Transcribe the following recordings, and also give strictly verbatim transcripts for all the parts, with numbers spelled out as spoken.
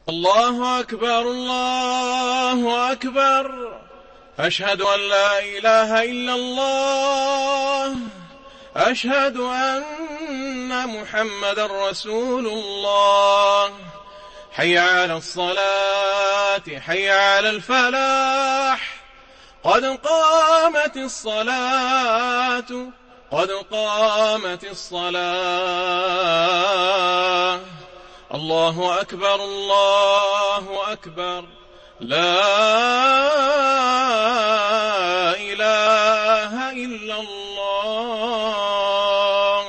الله أكبر الله أكبر. أشهد أن لا إله إلا الله. أشهد أن محمدا رسول الله. حي على الصلاة حي على الفلاح. قد قامت الصلاة قد قامت الصلاة. الله أكبر الله أكبر. لا إله إلا الله.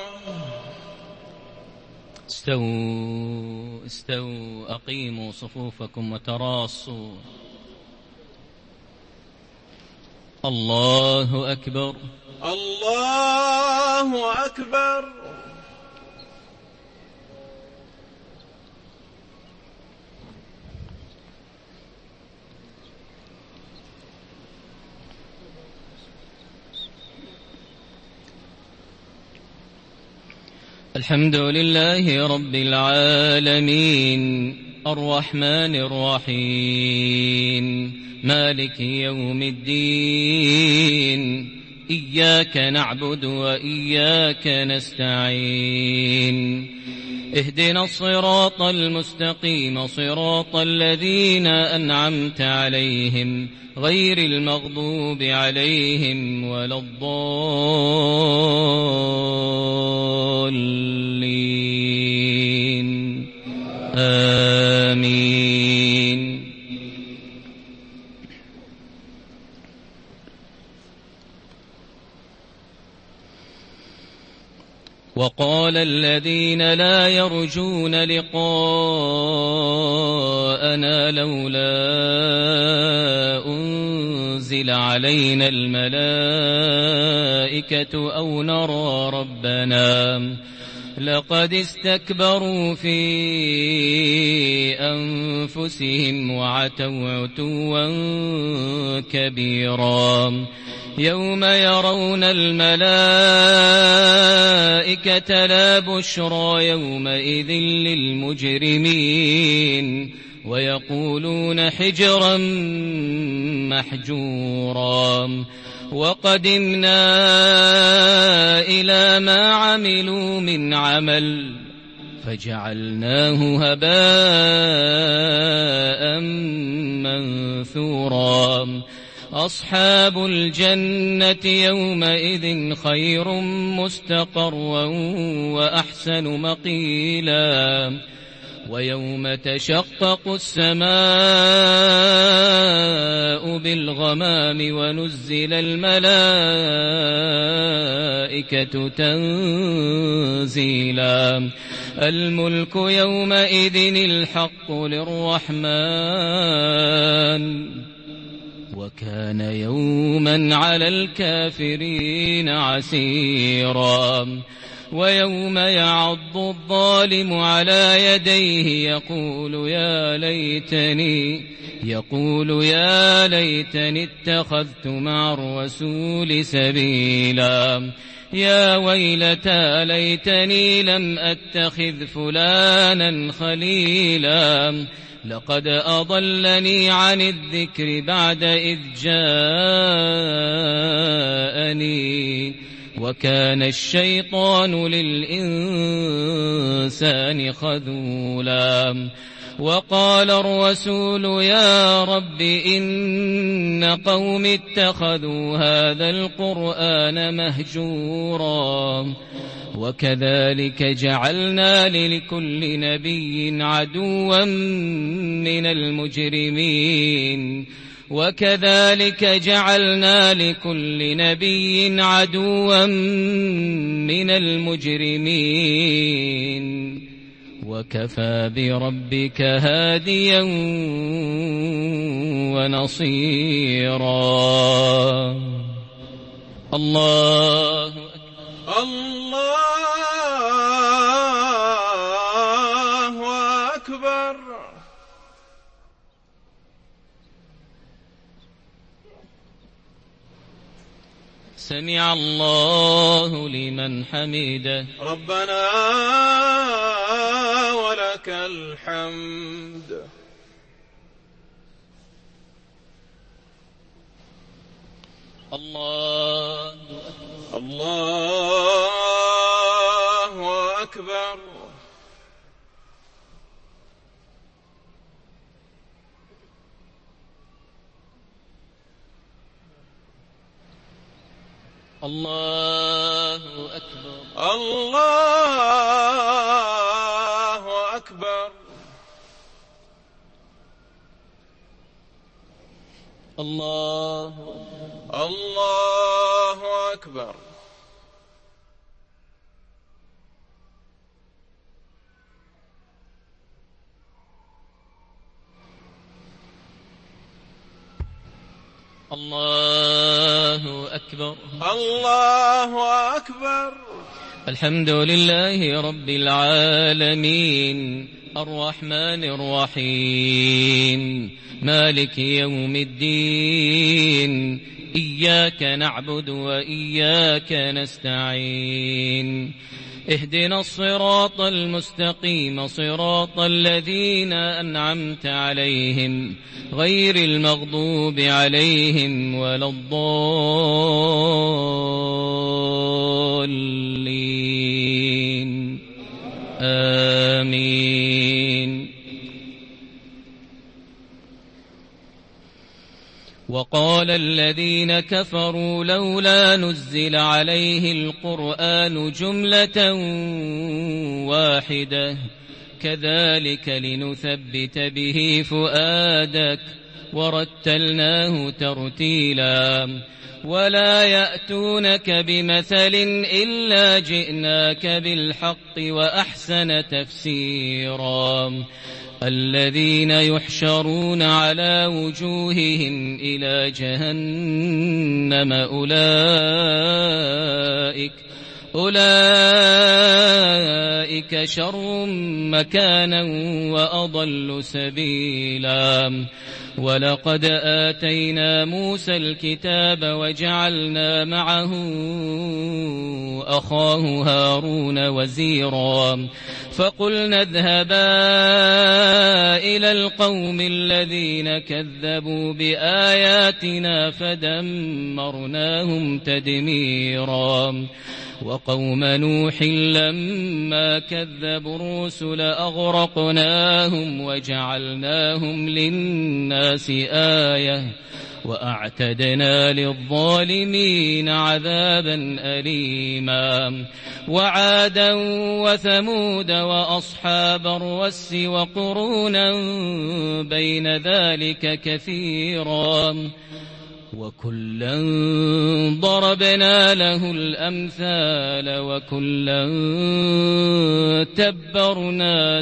استووا استووا أقيموا صفوفكم وتراصوا. الله أكبر الله أكبر. الحمد لله رب العالمين الرحمن الرحيم مالك يوم الدين. إياك نعبد وإياك نستعين. اهدنا الصراط المستقيم صراط الذين أنعمت عليهم غير المغضوب عليهم ولا الضالين. آمين. وقال الذين لا يرجون لقاءنا لولا أنزل علينا الملائكة أو نرى ربنا لقد استكبروا في أنفسهم وعتوا عتوا كبيرا. يوم يرون الملائكة لا بشرى يومئذ للمجرمين ويقولون حجرا محجورا. وقدمنا إلى ما عملوا من عمل فجعلناه هباء منثورا. أصحاب الجنة يومئذ خير مستقرا وأحسن مقيلا. ويوم تشقق السماء بالغمام ونزل الملائكة تنزيلا. الملك يومئذ الحق للرحمن وكان يوما على الكافرين عسيرا. ويوم يعض الظالم على يديه يقول يا ليتني يقول يا ليتني اتخذت مع الرسول سبيلا. يا ويلتى ليتني لم أتخذ فلانا خليلا. لقد أضلني عن الذكر بعد إذ جاءني وكان الشيطان للإنسان خذولا. وقال الرسول يا رب إن قوم اتخذوا هذا القرآن مهجورا. وكذلك جعلنا لكل نبي عدوا من المجرمين وكذلك جعلنا لكل نبي عدوا من المجرمين وكفى بربك هاديا ونصيرا. الله الله أكبر. سمع الله لمن حمده. ربنا ولك الحمد. الله الله أكبر. الله أكبر. الله أكبر. الله الله أكبر. الله أكبر. الله أكبر. الحمد لله رب العالمين الرحمن الرحيم مالك يوم الدين إياك نعبد وإياك نستعين اهدنا الصراط المستقيم صراط الذين أنعمت عليهم غير المغضوب عليهم ولا الضالين آمين. وقال الذين كفروا لولا نزل عليه القرآن جملة واحدة كذلك لنثبت به فؤادك ورتلناه ترتيلا ولا يأتونك بمثل إلا جئناك بالحق وأحسن تفسيرا الذين يحشرون على وجوههم إلى جهنم أولئك أولئك شر مكانا وأضل سبيلا ولقد آتينا موسى الكتاب وجعلنا معه أخاه هارون وزيرا فقلنا اذهبا إلى القوم الذين كذبوا بآياتنا فدمرناهم تدميرا وقوم نوح لما كذبوا الرسل أغرقناهم وجعلناهم للناس آية وأعتدنا للظالمين عذابا أليما وعادا وثمود وأصحاب الرس وقرونا بين ذلك كثيرا وكلا ضربنا له الأمثال وكلا تبرنا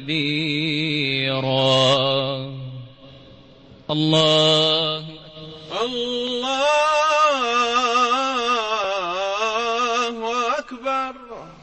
تتبيرا. الله الله أكبر.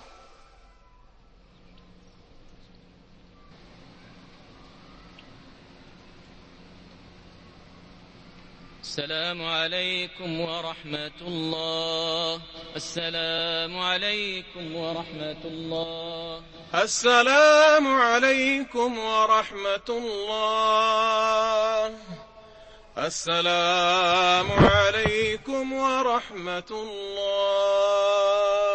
السلام عليكم ورحمة الله. السلام عليكم ورحمة الله. السلام عليكم ورحمة الله. السلام عليكم ورحمة الله.